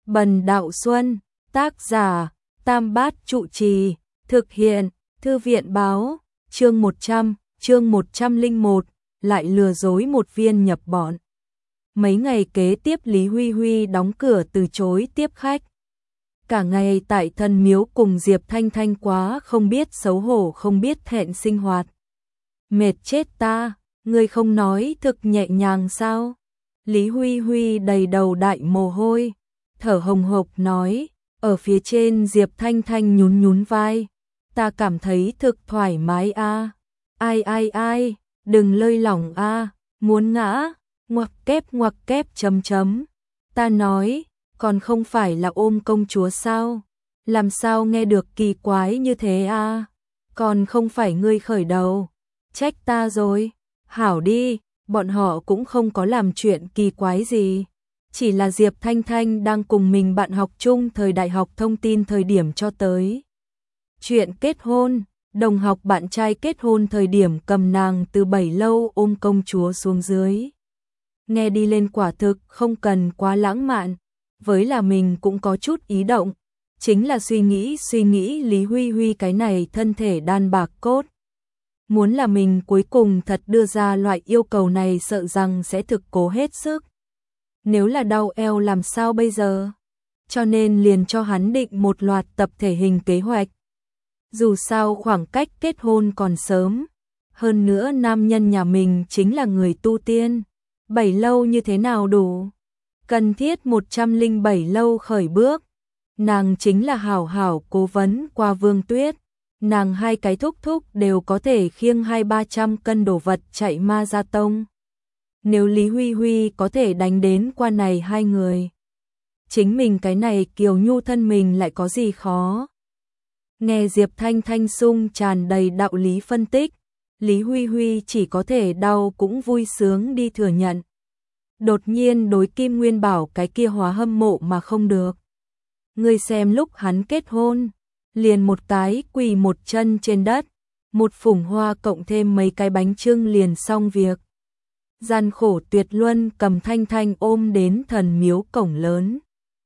Bần Đạo Xuân, tác giả, Tam Bát Trụ Trì, thực hiện, Thư viện báo, chương 101, lại lừa dối một viên nhập bọn. Mấy ngày kế tiếp Lý Huy Huy đóng cửa từ chối tiếp khách. Cả ngày tại Thần Miếu cùng Diệp Thanh Thanh quá không biết xấu hổ không biết thẹn sinh hoạt. Mệt chết ta, ngươi không nói thực nhẹ nhàng sao? Lý Huy Huy đầy đầu đại mồ hôi, thở hồng hộc nói, ở phía trên Diệp Thanh Thanh nhún nhún vai, ta cảm thấy thực thoải mái a. Ai, đừng lơi lỏng a, muốn ngã, ngoặc kép chấm. Ta nói, còn không phải là ôm công chúa sao? Làm sao nghe được kỳ quái như thế a? Còn không phải ngươi khởi đầu, trách ta rồi. Hảo đi, bọn họ cũng không có làm chuyện kỳ quái gì. Chỉ là Diệp Thanh Thanh đang cùng mình bạn học chung thời đại học thông tin thời điểm cho tới chuyện kết hôn, đồng học bạn trai kết hôn thời điểm cầm nàng từ 7 lâu ôm công chúa xuống dưới. Nghe đi lên quả thực không cần quá lãng mạn, với là mình cũng có chút ý động, chính là suy nghĩ Lý Huy Huy cái này thân thể đàn bạc cốt. Muốn là mình cuối cùng thật đưa ra loại yêu cầu này sợ rằng sẽ thực cố hết sức. Nếu là đau eo làm sao bây giờ? Cho nên liền cho hắn định một loạt tập thể hình kế hoạch. Dù sao khoảng cách kết hôn còn sớm, hơn nữa nam nhân nhà mình chính là người tu tiên, 7 lâu như thế nào đủ? Cần thiết 107 lâu khởi bước. Nàng chính là hảo cố vấn qua Vương Tuyết, nàng hai cái thúc đều có thể khiêng 200-300 cân đồ vật chạy ma gia tông. Nếu Lý Huy Huy có thể đánh đến qua này hai người, chính mình cái này kiều nhu thân mình lại có gì khó. Nghe Diệp Thanh Thanh sung tràn đầy đạo lý phân tích, Lý Huy Huy chỉ có thể đau cũng vui sướng đi thừa nhận. Đột nhiên đối Kim Nguyên Bảo cái kia hóa hâm mộ mà không được. Ngươi xem lúc hắn kết hôn, liền một cái quỳ một chân trên đất, một phủng hoa cộng thêm mấy cái bánh chưng liền xong việc. Gian khổ tuyệt luân cầm Thanh Thanh ôm đến Thần Miếu cổng lớn.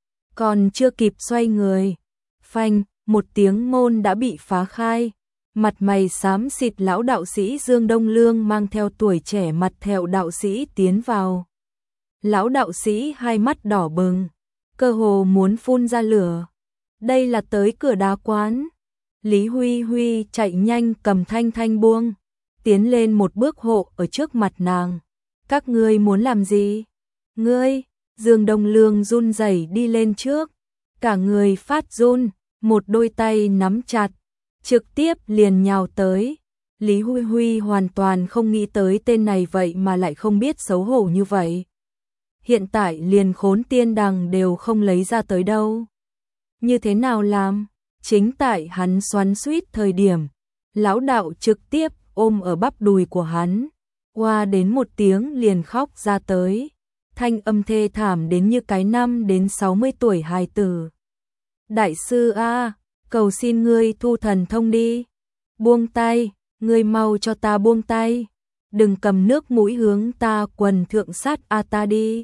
Còn chưa kịp xoay người, phanh, một tiếng môn đã bị phá khai. Mặt mày xám xịt lão đạo sĩ Dương Đông Lương mang theo tuổi trẻ mặt thẹo đạo sĩ tiến vào. Lão đạo sĩ hai mắt đỏ bừng, cơ hồ muốn phun ra lửa. Đây là tới cửa đá quán. Lý Huy Huy chạy nhanh cầm Thanh Thanh buông, tiến lên một bước hộ ở trước mặt nàng. Các ngươi muốn làm gì? Ngươi, Dương Đông Lương run rẩy đi lên trước, cả người phát run, một đôi tay nắm chặt, trực tiếp liền nhào tới. Lý Huy Huy hoàn toàn không nghĩ tới tên này vậy mà lại không biết xấu hổ như vậy. Hiện tại liền khốn tiên đằng đều không lấy ra tới đâu. Như thế nào làm? Chính tại hắn xoắn xuýt thời điểm, lão đạo trực tiếp ôm ở bắp đùi của hắn, qua đến một tiếng liền khóc ra tới. Thanh âm thê thảm đến như cái 5 đến 60 tuổi hài tử. Đại sư a, cầu xin ngươi thu thần thông đi. Buông tay, ngươi mau cho ta buông tay. Đừng cầm nước mũi hướng ta quần thượng sát a ta đi.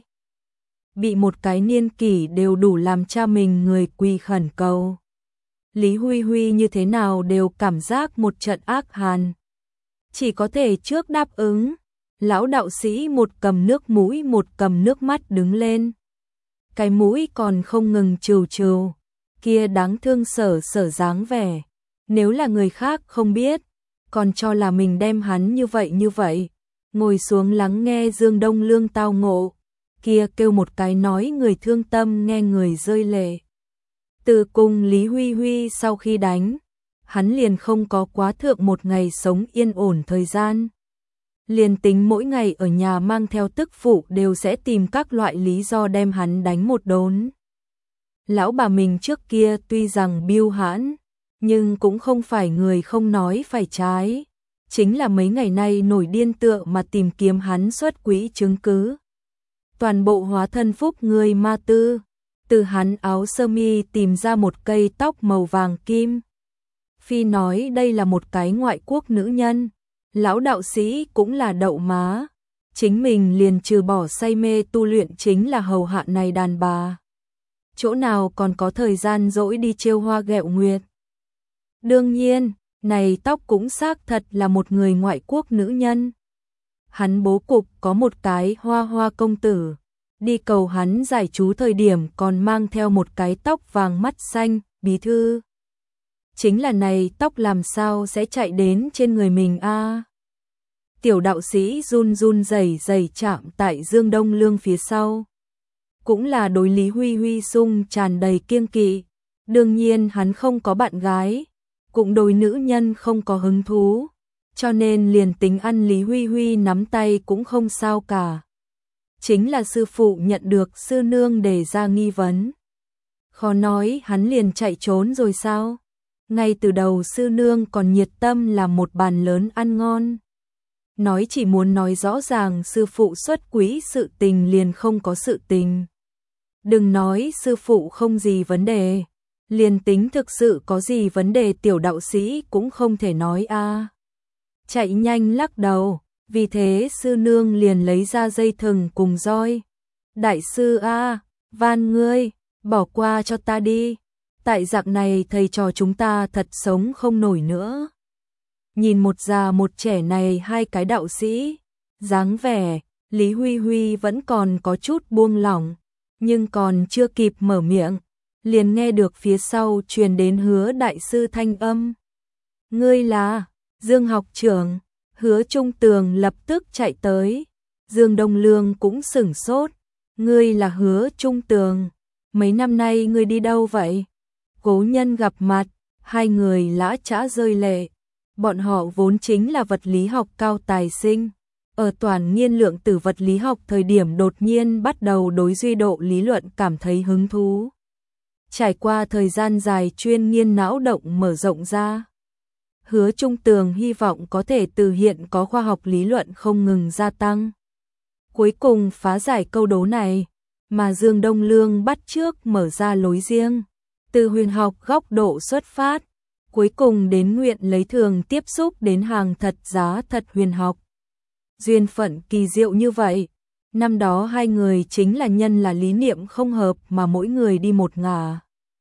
Bị một cái niên kỷ đều đủ làm cha mình người quỳ khẩn cầu. Lý Huy Huy như thế nào đều cảm giác một trận ác hàn. Chỉ có thể trước đáp ứng. Lão đạo sĩ một cầm nước mũi một cầm nước mắt đứng lên. Cái mũi còn không ngừng trừu, kia đáng thương sở dáng vẻ. Nếu là người khác không biết, còn cho là mình đem hắn như vậy. Ngồi xuống lắng nghe Dương Đông Lương tao ngộ, kia kêu một cái nói người thương tâm nghe người rơi lệ. Từ cùng Lý Huy Huy sau khi đánh, hắn liền không có quá thượng một ngày sống yên ổn thời gian. Liền tính mỗi ngày ở nhà mang theo tức phụ đều sẽ tìm các loại lý do đem hắn đánh một đốn. Lão bà mình trước kia tuy rằng biêu hãn, nhưng cũng không phải người không nói phải trái. Chính là mấy ngày nay nổi điên tựa mà tìm kiếm hắn xuất quỹ chứng cứ. Toàn bộ hóa thân phúc người ma tư, từ hắn áo sơ mi tìm ra một cây tóc màu vàng kim. Phi nói đây là một cái ngoại quốc nữ nhân. Lão đạo sĩ cũng là đậu má, chính mình liền trừ bỏ say mê tu luyện chính là hầu hạ này đàn bà. chỗ nào còn có thời gian rỗi đi trêu hoa ghẹo nguyệt. Đương nhiên, này tóc cũng xác thật là một người ngoại quốc nữ nhân. Hắn bố cục có một cái Hoa Hoa công tử, đi cầu hắn giải trú thời điểm còn mang theo một cái tóc vàng mắt xanh, bí thư. Chính là này tóc làm sao sẽ chạy đến trên người mình a? Tiểu đạo sĩ run run rẩy rẩy chạm tại Dương Đông Lương phía sau. Cũng là đối Lý Huy Huy sung tràn đầy kiêng kỵ. Đương nhiên hắn không có bạn gái, cũng đối nữ nhân không có hứng thú, cho nên liền tính ăn Lý Huy Huy nắm tay cũng không sao cả. Chính là sư phụ nhận được sư nương đề ra nghi vấn. Khó nói hắn liền chạy trốn rồi sao? Ngay từ đầu sư nương còn nhiệt tâm làm một bàn lớn ăn ngon. Nói chỉ muốn nói rõ ràng sư phụ xuất quỹ sự tình liền không có sự tình. Đừng nói sư phụ không gì vấn đề, liền tính thực sự có gì vấn đề tiểu đạo sĩ cũng không thể nói a. Chạy nhanh lắc đầu, vì thế sư nương liền lấy ra dây thừng cùng roi. Đại sư a, van ngươi, bỏ qua cho ta đi. Tại dạng này thầy trò chúng ta thật sống không nổi nữa. Nhìn một già một trẻ này hai cái đạo sĩ, dáng vẻ, Lý Huy Huy vẫn còn có chút buông lỏng, nhưng còn chưa kịp mở miệng, liền nghe được phía sau truyền đến Hứa đại sư thanh âm. Ngươi là Dương học trưởng. Hứa Trung Tường lập tức chạy tới. Dương Đông Lương cũng sửng sốt. Ngươi là Hứa Trung Tường. Mấy năm nay ngươi đi đâu vậy? Cố nhân gặp mặt, hai người lã chã rơi lệ. Bọn họ vốn chính là vật lý học cao tài sinh. Ở toàn nghiên lượng tử vật lý học thời điểm đột nhiên bắt đầu đối duy độ lý luận cảm thấy hứng thú. Trải qua thời gian dài chuyên nghiên não động mở rộng ra. Hứa Trung Tường hy vọng có thể từ hiện có khoa học lý luận không ngừng gia tăng. Cuối cùng phá giải câu đố này, mà Dương Đông Lương bắt trước mở ra lối riêng. Từ huyền học góc độ xuất phát, cuối cùng đến nguyện lấy thường tiếp xúc đến hàng thật giá thật huyền học. Duyên phận kỳ diệu như vậy, năm đó hai người chính là nhân là lý niệm không hợp mà mỗi người đi một ngả.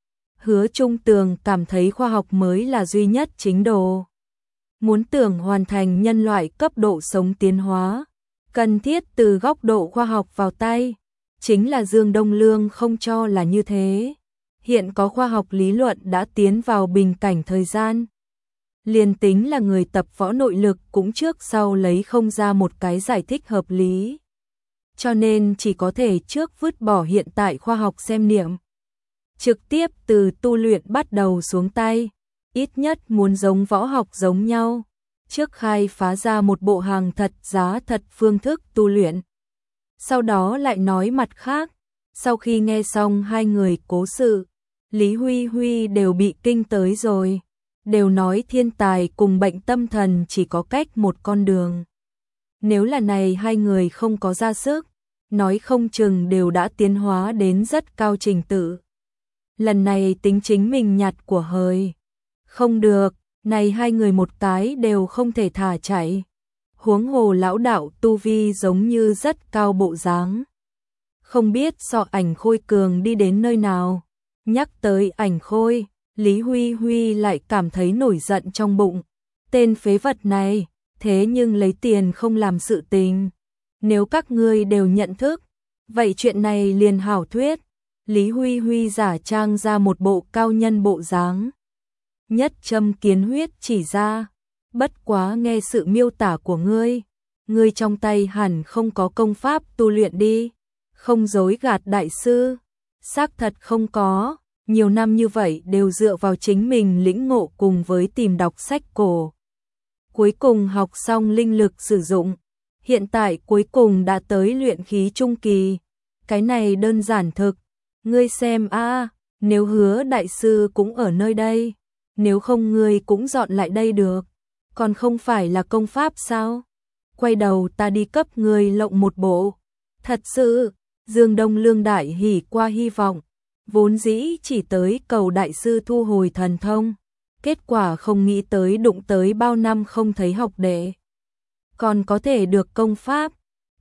Hứa Trung Tường cảm thấy khoa học mới là duy nhất chính đồ. Muốn tưởng hoàn thành nhân loại cấp độ sống tiến hóa, cần thiết từ góc độ khoa học vào tay, chính là Dương Đông Lương không cho là như thế. Hiện có khoa học lý luận đã tiến vào bình cảnh thời gian. Liền tính là người tập võ nội lực cũng trước sau lấy không ra một cái giải thích hợp lý. Cho nên chỉ có thể trước vứt bỏ hiện tại khoa học xem niệm. Trực tiếp từ tu luyện bắt đầu xuống tay, ít nhất muốn giống võ học giống nhau. Trước khai phá ra một bộ hàng thật giá thật phương thức tu luyện. Sau đó lại nói mặt khác, sau khi nghe xong hai người cố sự, Lý Huy Huy đều bị kinh tới rồi. Đều nói thiên tài cùng bệnh tâm thần chỉ có cách một con đường. Nếu là này hai người không có ra sức, nói không chừng đều đã tiến hóa đến rất cao trình tự. Lần này tính chính mình nhặt của hời. Không được, này hai người một cái đều không thể thả chạy. Huống hồ lão đạo tu vi giống như rất cao bộ dáng. Không biết Sọ Ảnh Khôi cường đi đến nơi nào. Nhắc tới Ảnh Khôi, Lý Huy Huy lại cảm thấy nổi giận trong bụng. Tên phế vật này, thế nhưng lấy tiền không làm sự tình. Nếu các ngươi đều nhận thức, vậy chuyện này liền hảo thuyết. Lý Huy Huy giả trang ra một bộ cao nhân bộ dáng. Nhất châm kiến huyết chỉ ra, bất quá nghe sự miêu tả của ngươi trong tay hẳn không có công pháp tu luyện đi, không dối gạt đại sư, xác thật không có, nhiều năm như vậy đều dựa vào chính mình lĩnh ngộ cùng với tìm đọc sách cổ. Cuối cùng học xong linh lực sử dụng, hiện tại cuối cùng đã tới luyện khí trung kỳ, cái này đơn giản thực, ngươi xem a, nếu Hứa đại sư cũng ở nơi đây, nếu không ngươi cũng dọn lại đây được, còn không phải là công pháp sao? Quay đầu ta đi cấp ngươi lộng một bộ. Thật sự, Dương Đông Lương đại hỉ qua hy vọng, vốn dĩ chỉ tới cầu đại sư thu hồi thần thông, kết quả không nghĩ tới đụng tới bao năm không thấy học đệ. Còn có thể được công pháp,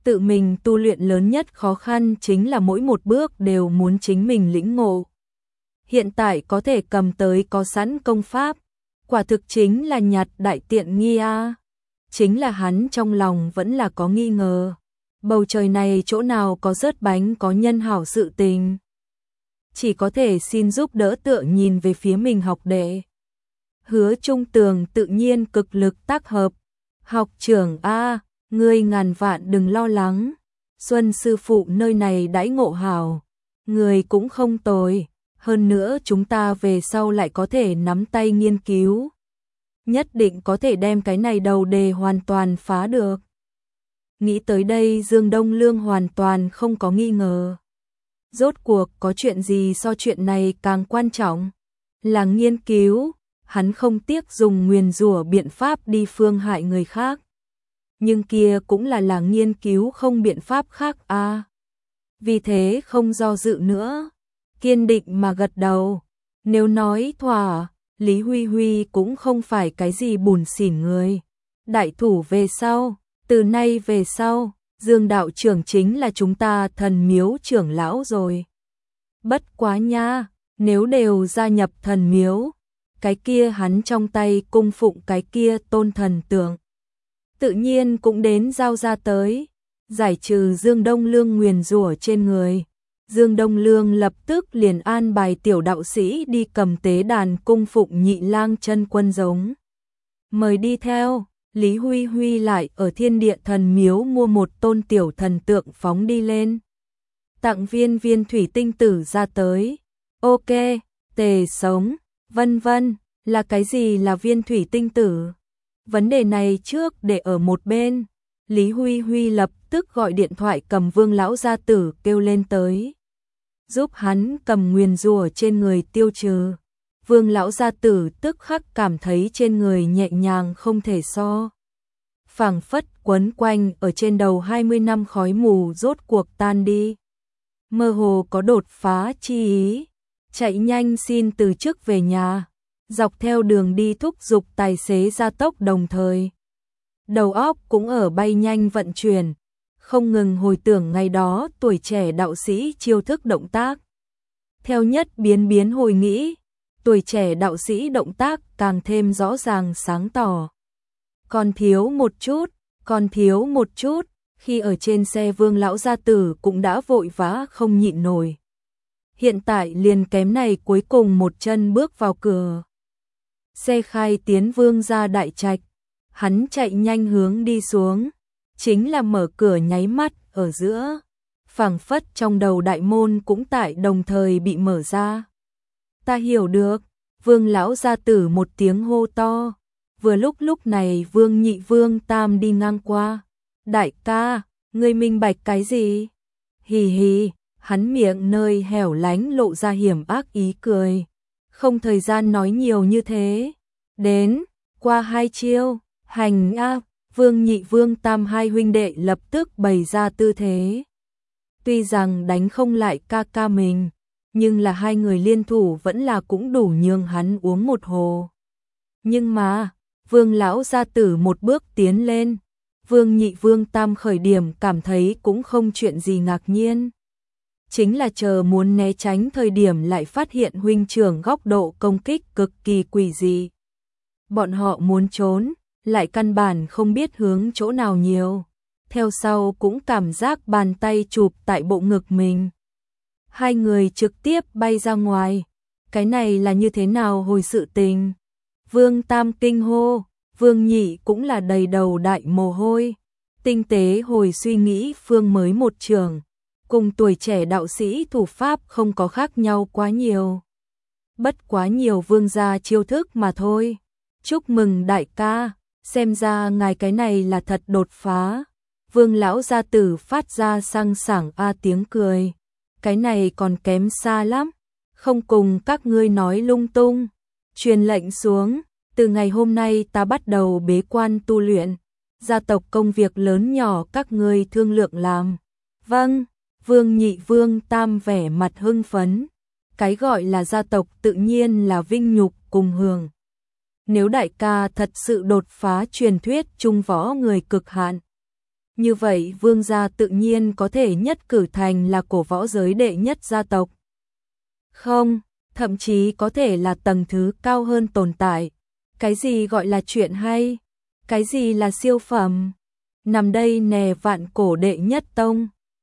Tự mình tu luyện lớn nhất khó khăn chính là mỗi một bước đều muốn chính mình lĩnh ngộ. Hiện tại có thể cầm tới có sẵn công pháp, quả thực chính là nhặt đại tiện nghi a. Chính là hắn trong lòng vẫn là có nghi ngờ. Bầu trời này chỗ nào có rớt bánh có nhân hảo sự tình. Chỉ có thể xin giúp đỡ tựa nhìn về phía mình học đệ. Hứa Trung Tường tự nhiên cực lực tác hợp. Học trưởng a, ngươi ngàn vạn đừng lo lắng. Xuân sư phụ nơi này đãi ngộ hảo. Người cũng không tồi. Hơn nữa chúng ta về sau lại có thể nắm tay nghiên cứu. Nhất định có thể đem cái này đầu đề hoàn toàn phá được. Nghĩ tới đây Dương Đông Lương hoàn toàn không có nghi ngờ. Rốt cuộc có chuyện gì so chuyện này càng quan trọng? Là nghiên cứu, hắn không tiếc dùng nguyền rủa biện pháp đi phương hại người khác. Nhưng kia cũng là nghiên cứu không biện pháp khác a. Vì thế không do dự nữa, kiên định mà gật đầu. Nếu nói thỏa, Lý Huy Huy cũng không phải cái gì bùn xỉn người. Đại thủ về sau, từ nay về sau, Dương đạo trưởng chính là chúng ta thần miếu trưởng lão rồi. Bất quá nha, nếu đều gia nhập thần miếu, cái kia hắn trong tay cung phụng cái kia tôn thần tượng. Tự nhiên cũng đến giao ra tới, giải trừ Dương Đông Lương nguyền rủa trên người. Dương Đông Lương lập tức liền an bài tiểu đạo sĩ đi cầm tế đàn cung phụng Nhị Lang chân quân giống. Mời đi theo, Lý Huy Huy lại ở thiên địa thần miếu mua một tôn tiểu thần tượng phóng đi lên. Tặng viên thủy tinh tử ra tới. Ok, tề sống, vân vân, là cái gì là viên thủy tinh tử? Vấn đề này trước để ở một bên. Lý Huy Huy lập tức gọi điện thoại cầm Vương lão gia tử kêu lên tới. Giúp hắn cầm nguyền rủa trên người tiêu trừ. Vương lão gia tử tức khắc cảm thấy trên người nhẹ nhàng không thể so. Phảng phất quấn quanh ở trên đầu 20 năm khói mù rốt cuộc tan đi. Mơ hồ có đột phá chi ý. Chạy nhanh xin từ chức về nhà. Dọc theo đường đi thúc giục tài xế gia tốc đồng thời. Đầu óc cũng ở bay nhanh vận chuyển. Không ngừng hồi tưởng ngày đó tuổi trẻ đạo sĩ chiêu thức động tác. Theo nhất biến hồi nghĩ, tuổi trẻ đạo sĩ động tác càng thêm rõ ràng sáng tỏ. Còn thiếu một chút, khi ở trên xe Vương lão gia tử cũng đã vội vã không nhịn nổi. Hiện tại liền kém này cuối cùng một chân bước vào cửa. Xe khai tiến Vương gia đại trạch, hắn chạy nhanh hướng đi xuống, chính là mở cửa nháy mắt ở giữa, phảng phất trong đầu đại môn cũng tại đồng thời bị mở ra. Ta hiểu được, Vương lão gia tử một tiếng hô to. Vừa lúc này Vương Nhị Vương Tam đi ngang qua. Đại ca, ngươi minh bạch cái gì? Hì hì, hắn miệng nơi hẻo lánh lộ ra hiểm ác ý cười. Không thời gian nói nhiều như thế. Đến, qua hai chiêu, hành a. Vương Nhị Vương Tam hai huynh đệ lập tức bày ra tư thế. Tuy rằng đánh không lại ca ca mình, nhưng là hai người liên thủ vẫn là cũng đủ nhường hắn uống một hồ. Nhưng mà, Vương lão gia tử một bước tiến lên, Vương Nhị Vương Tam khởi điểm cảm thấy cũng không chuyện gì ngạc nhiên. Chính là chờ muốn né tránh thời điểm lại phát hiện huynh trưởng góc độ công kích cực kỳ quỷ dị. Bọn họ muốn trốn, lại căn bản không biết hướng chỗ nào nhiều. Theo sau cũng cảm giác bàn tay chụp tại bộ ngực mình. Hai người trực tiếp bay ra ngoài. Cái này là như thế nào hồi sự tình? Vương Tam kinh hô, Vương Nhị cũng là đầy đầu đại mồ hôi. Tinh tế hồi suy nghĩ phương mới một trường. Cùng tuổi trẻ đạo sĩ thủ pháp không có khác nhau quá nhiều. Bất quá nhiều vương gia chiêu thức mà thôi. Chúc mừng đại ca, xem ra ngài cái này là thật đột phá. Vương lão gia tử phát ra sang sảng tiếng cười. Cái này còn kém xa lắm, không cùng các ngươi nói lung tung. Truyền lệnh xuống, từ ngày hôm nay ta bắt đầu bế quan tu luyện. Gia tộc công việc lớn nhỏ các ngươi thương lượng làm. Vâng, Vương Nhị Vương Tam vẻ mặt hưng phấn. Cái gọi là gia tộc tự nhiên là vinh nhục cùng hưởng. Nếu đại ca thật sự đột phá truyền thuyết trung võ người cực hạn, như vậy Vương gia tự nhiên có thể nhất cử thành là cổ võ giới đệ nhất gia tộc. Không, thậm chí có thể là tầng thứ cao hơn tồn tại. Cái gì gọi là chuyện hay? Cái gì là siêu phẩm? Nằm đây nè vạn cổ đệ nhất tông.